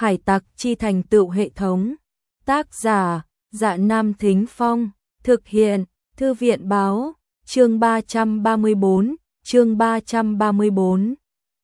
Hải tặc chi thành tựu hệ thống. Tác giả, Dạ Nam Thính Phong. Thực hiện, Thư viện Báo. Chương 334.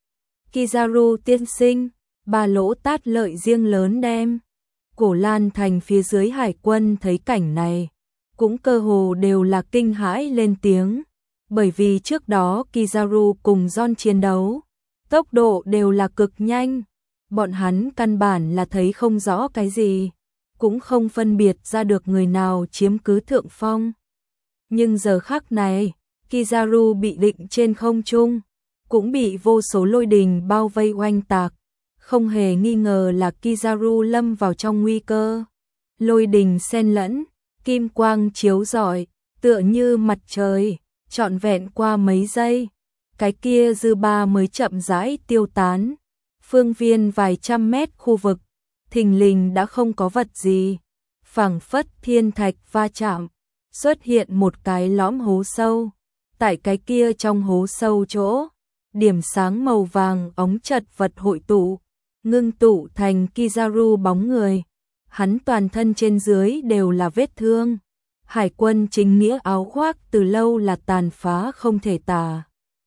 Kizaru tiên sinh, bà lỗ tát lợi riêng lớn đem. Cổ Lan thành phía dưới hải quân thấy cảnh này, cũng cơ hồ đều là kinh hãi lên tiếng, bởi vì trước đó Kizaru cùng John chiến đấu, tốc độ đều là cực nhanh, bọn hắn căn bản là thấy không rõ cái gì, cũng không phân biệt ra được người nào chiếm cứ thượng phong. Nhưng giờ khắc này, Kizaru bị định trên không trung, cũng bị vô số lôi đình bao vây oanh tạc. Không hề nghi ngờ là Kizaru lâm vào trong nguy cơ. Lôi đình xen lẫn, kim quang chiếu rọi, tựa như mặt trời, trọn vẹn qua mấy giây. Cái kia dư ba mới chậm rãi tiêu tán. Phương viên vài trăm mét khu vực, thình lình đã không có vật gì. Phảng phất thiên thạch va chạm, xuất hiện một cái lõm hố sâu. Tại cái kia trong hố sâu chỗ, điểm sáng màu vàng óng chật vật hội tụ, ngưng tụ thành Kizaru bóng người. Hắn toàn thân trên dưới đều là vết thương. Hải quân chính nghĩa áo khoác từ lâu là tàn phá không thể tả.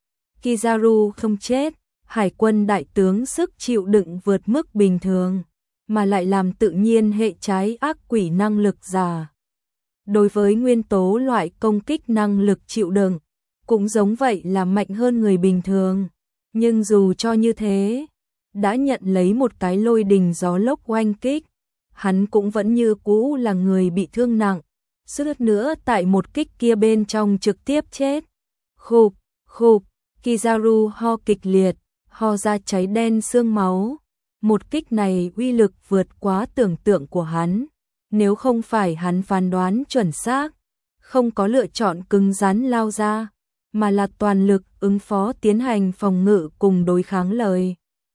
Kizaru không chết, hải quân đại tướng sức chịu đựng vượt mức bình thường, mà lại làm tự nhiên hệ trái ác quỷ năng lực giả. Đối với nguyên tố loại công kích năng lực chịu đựng, cũng giống vậy là mạnh hơn người bình thường. Nhưng dù cho như thế, đã nhận lấy một cái lôi đình gió lốc oanh kích, hắn cũng vẫn như cũ là người bị thương nặng, suýt nữa tại một kích kia bên trong trực tiếp chết. Khục, khục, Kizaru ho kịch liệt, ho ra cháy đen xương máu. Một kích này uy lực vượt quá tưởng tượng của hắn, nếu không phải hắn phán đoán chuẩn xác, không có lựa chọn cứng rắn lao ra, mà là toàn lực ứng phó tiến hành phòng ngự cùng đối kháng lời.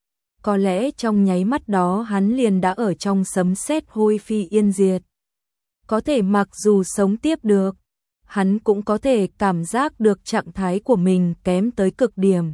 Có lẽ trong nháy mắt đó hắn liền đã ở trong sấm sét hôi phi yên diệt. Có thể mặc dù sống tiếp được, hắn cũng có thể cảm giác được trạng thái của mình kém tới cực điểm.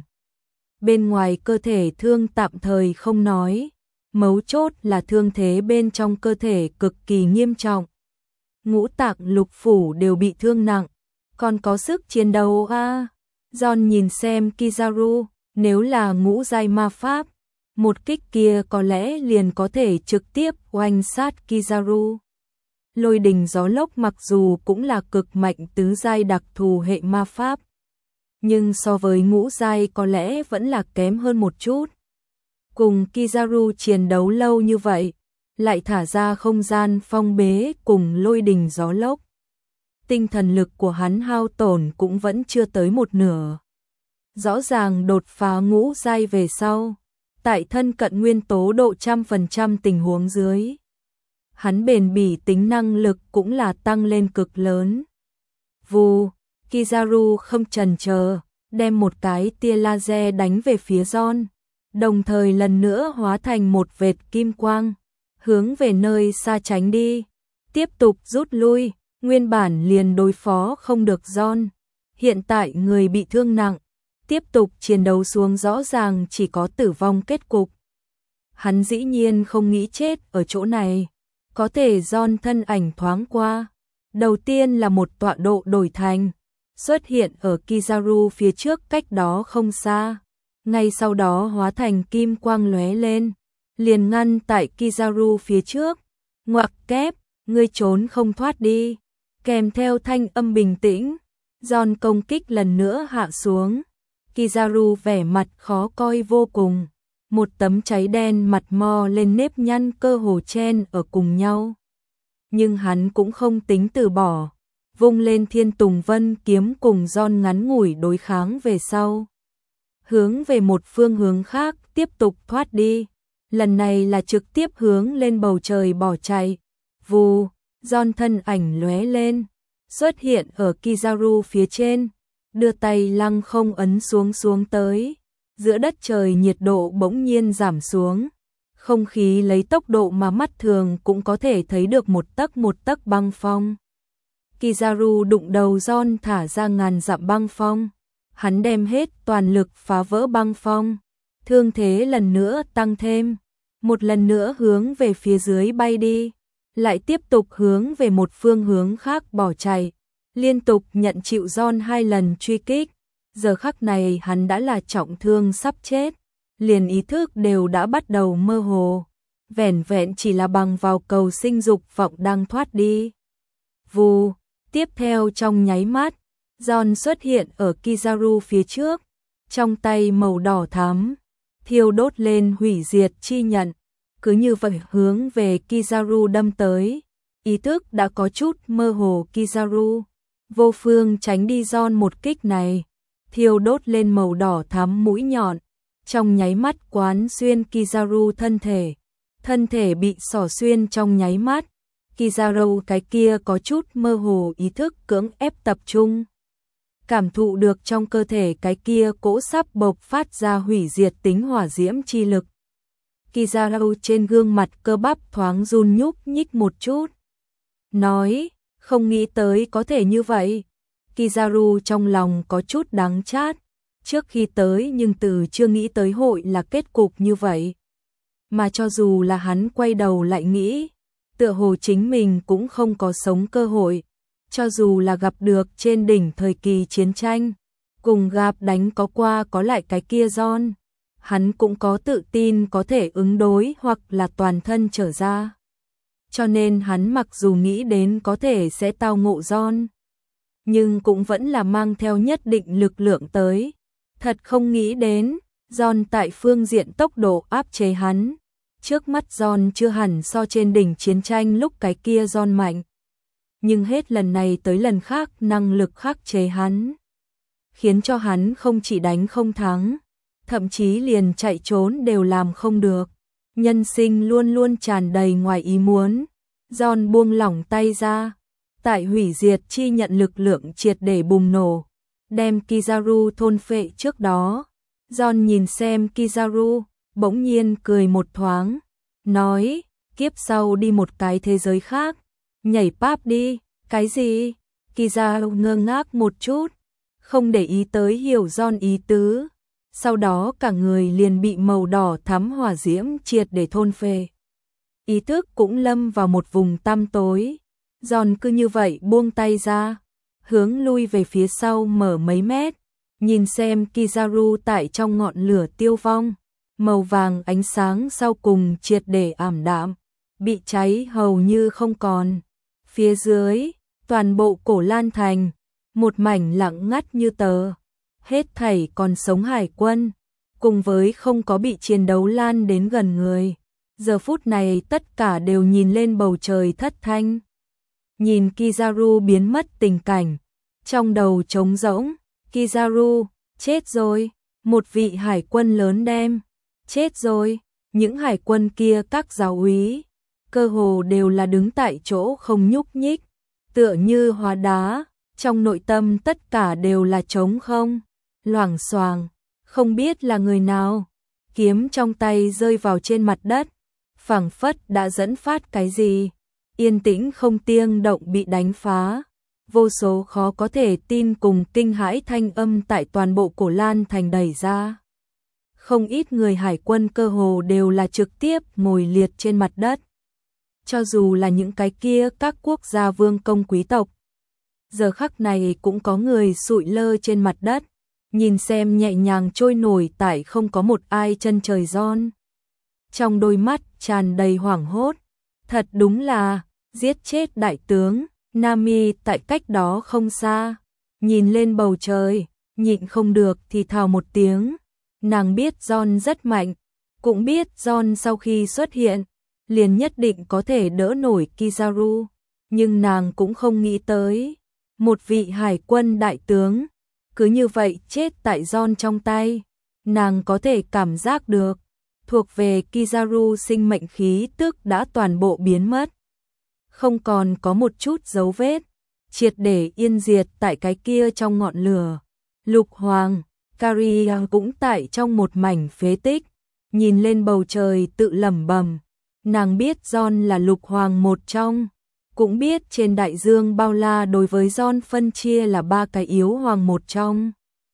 Bên ngoài cơ thể thương tạm thời không nói, mấu chốt là thương thế bên trong cơ thể cực kỳ nghiêm trọng. Ngũ tạng lục phủ đều bị thương nặng, còn có sức chiến đấu à? John nhìn xem Kizaru, nếu là ngũ giai ma pháp, một kích kia có lẽ liền có thể trực tiếp oanh sát Kizaru. Lôi đình gió lốc mặc dù cũng là cực mạnh tứ giai đặc thù hệ ma pháp, nhưng so với ngũ giai có lẽ vẫn là kém hơn một chút. Cùng Kizaru chiến đấu lâu như vậy, lại thả ra không gian phong bế cùng lôi đình gió lốc. Tinh thần lực của hắn hao tổn cũng vẫn chưa tới một nửa. Rõ ràng đột phá ngũ giai về sau, tại thân cận nguyên tố độ 100% tình huống dưới, hắn bền bỉ tính năng lực cũng là tăng lên cực lớn. Vù, Kizaru không chần chờ, đem một cái tia laser đánh về phía John, đồng thời lần nữa hóa thành một vệt kim quang, hướng về nơi xa tránh đi, tiếp tục rút lui. Nguyên bản liền đối phó không được John, hiện tại người bị thương nặng, tiếp tục chiến đấu xuống rõ ràng chỉ có tử vong kết cục. Hắn dĩ nhiên không nghĩ chết ở chỗ này, có thể John thân ảnh thoáng qua. Đầu tiên là một tọa độ đổi thành, xuất hiện ở Kizaru phía trước cách đó không xa. Ngay sau đó hóa thành kim quang lóe lên, liền ngăn tại Kizaru phía trước. Ngoặc kép, ngươi trốn không thoát đi. Kèm theo thanh âm bình tĩnh, John công kích lần nữa hạ xuống. Kizaru vẻ mặt khó coi vô cùng, một tấm cháy đen mặt mò lên nếp nhăn cơ hồ chen ở cùng nhau. Nhưng hắn cũng không tính từ bỏ, vung lên Thiên Tùng Vân kiếm cùng John ngắn ngủi đối kháng về sau. Hướng về một phương hướng khác tiếp tục thoát đi, lần này là trực tiếp hướng lên bầu trời bỏ chạy. Vù, John thân ảnh lóe lên, xuất hiện ở Kizaru phía trên, đưa tay lăng không ấn xuống tới. Giữa đất trời nhiệt độ bỗng nhiên giảm xuống, không khí lấy tốc độ mà mắt thường cũng có thể thấy được một tấc băng phong. Kizaru đụng đầu John thả ra ngàn dặm băng phong, hắn đem hết toàn lực phá vỡ băng phong, thương thế lần nữa tăng thêm. một lần nữa hướng về phía dưới bay đi, lại tiếp tục hướng về một phương hướng khác bỏ chạy, liên tục nhận chịu John 2 lần truy kích. Giờ khắc này hắn đã là trọng thương sắp chết, liền ý thức đều đã bắt đầu mơ hồ, vẻn vẹn chỉ là bằng vào cầu sinh dục vọng đang thoát đi. Vù, tiếp theo trong nháy mắt, John xuất hiện ở Kizaru phía trước, trong tay màu đỏ thắm, thiêu đốt lên hủy diệt chi nhận, cứ như vậy hướng về Kizaru đâm tới. Ý thức đã có chút mơ hồ, Kizaru vô phương tránh đi John một kích này, thiêu đốt lên màu đỏ thắm mũi nhọn, trong nháy mắt quán xuyên Kizaru thân thể bị xỏ xuyên trong nháy mắt. Kizaru cái kia có chút mơ hồ ý thức cưỡng ép tập trung, cảm thụ được trong cơ thể cái kia cỗ sắp bộc phát ra hủy diệt tính hỏa diễm chi lực. Kizaru trên gương mặt cơ bắp thoáng run nhúc nhích một chút, nói, không nghĩ tới có thể như vậy. Kizaru trong lòng có chút đắng chát, trước khi tới nhưng từ chưa nghĩ tới hội là kết cục như vậy. Mà cho dù là hắn quay đầu lại nghĩ, tựa hồ chính mình cũng không có sống cơ hội, cho dù là gặp được trên đỉnh thời kỳ chiến tranh, cùng gặp đánh có qua có lại cái kia John, hắn cũng có tự tin có thể ứng đối hoặc là toàn thân trở ra. Cho nên hắn mặc dù nghĩ đến có thể sẽ tao ngộ John, nhưng cũng vẫn là mang theo nhất định lực lượng tới. Thật không nghĩ đến, John tại phương diện tốc độ áp chế hắn. Trước mắt John chưa hẳn so trên đỉnh chiến tranh lúc cái kia John mạnh. Nhưng hết lần này tới lần khác năng lực khắc chế hắn, khiến cho hắn không chỉ đánh không thắng, thậm chí liền chạy trốn đều làm không được. Nhân sinh luôn luôn tràn đầy ngoài ý muốn. John buông lỏng tay ra, tại hủy diệt chi nhận lực lượng triệt để bùng nổ, đem Kizaru thôn phệ trước đó. John nhìn xem Kizaru, bỗng nhiên cười một thoáng, nói, kiếp sau đi một cái thế giới khác, nhảy páp đi. Cái gì? Kizaru ngơ ngác một chút, không để ý tới hiểu John ý tứ. Sau đó cả người liền bị màu đỏ thắm hỏa diễm triệt để thôn phệ. Ý thức cũng lâm vào một vùng tăm tối. John cứ như vậy buông tay ra, hướng lui về phía sau mở mấy mét, nhìn xem Kizaru tại trong ngọn lửa tiêu vong, màu vàng ánh sáng sau cùng triệt để ảm đạm, bị cháy hầu như không còn. Phía dưới, toàn bộ Cổ Lan Thành, một mảnh lặng ngắt như tờ, hết thảy còn sống hải quân, cùng với không có bị chiến đấu lan đến gần người. Giờ phút này tất cả đều nhìn lên bầu trời thất thanh. Nhìn Kizaru biến mất tình cảnh, trong đầu trống rỗng. Kizaru, chết rồi. Một vị hải quân lớn đem, chết rồi. Những hải quân kia các giáo úy, cơ hồ đều là đứng tại chỗ không nhúc nhích, tựa như hóa đá, trong nội tâm tất cả đều là trống không, loảng xoảng, không biết là người nào. Kiếm trong tay rơi vào trên mặt đất, phảng phất đã dẫn phát cái gì. Yên tĩnh không tiếng động bị đánh phá. Vô số khó có thể tin cùng kinh hãi thanh âm tại toàn bộ Cổ Lan Thành đẩy ra. Không ít người hải quân cơ hồ đều là trực tiếp ngồi liệt trên mặt đất. Cho dù là những cái kia các quốc gia vương công quý tộc, giờ khắc này cũng có người sụi lơ trên mặt đất, nhìn xem nhẹ nhàng trôi nổi tại không có một ai chân trời John. Trong đôi mắt tràn đầy hoảng hốt, thật đúng là giết chết đại tướng. Nami tại cách đó không xa, nhìn lên bầu trời, nhịn không được thì thào một tiếng. Nàng biết John rất mạnh, cũng biết John sau khi xuất hiện, liền nhất định có thể đỡ nổi Kizaru, nhưng nàng cũng không nghĩ tới, một vị hải quân đại tướng, cứ như vậy chết tại John trong tay. Nàng có thể cảm giác được, thuộc về Kizaru sinh mệnh khí tức đã toàn bộ biến mất. Không còn có một chút dấu vết, triệt để yên diệt tại cái kia trong ngọn lửa. Lục Hoàng, Caria cũng tại trong một mảnh phế tích, nhìn lên bầu trời tự lẩm bẩm. Nàng biết John là Lục Hoàng một trong, cũng biết trên đại dương bao la đối với John phân chia là 3 cái yếu hoàng một trong.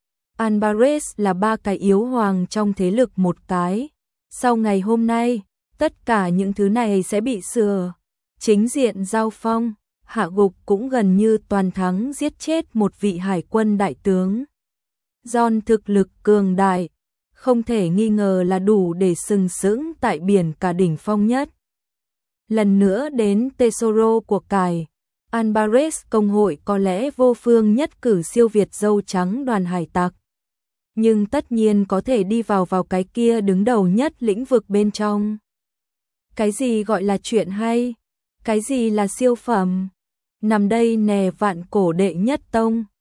Alvarez là 3 cái yếu hoàng trong thế lực một cái. Sau ngày hôm nay, Tất cả những thứ này sẽ bị sửa. Chính diện giao phong, hạ gục cũng gần như toàn thắng giết chết một vị hải quân đại tướng. John thực lực cường đại, không thể nghi ngờ là đủ để sừng sững tại biển cả đỉnh phong nhất. Lần nữa đến Tesoro của cải, Alvarez công hội có lẽ vô phương nhất cử siêu việt dâu trắng đoàn hải tặc. Nhưng tất nhiên có thể đi vào cái kia đứng đầu nhất lĩnh vực bên trong. Cái gì gọi là chuyện hay? Cái gì là siêu phẩm? Nằm đây nè vạn cổ đệ nhất tông.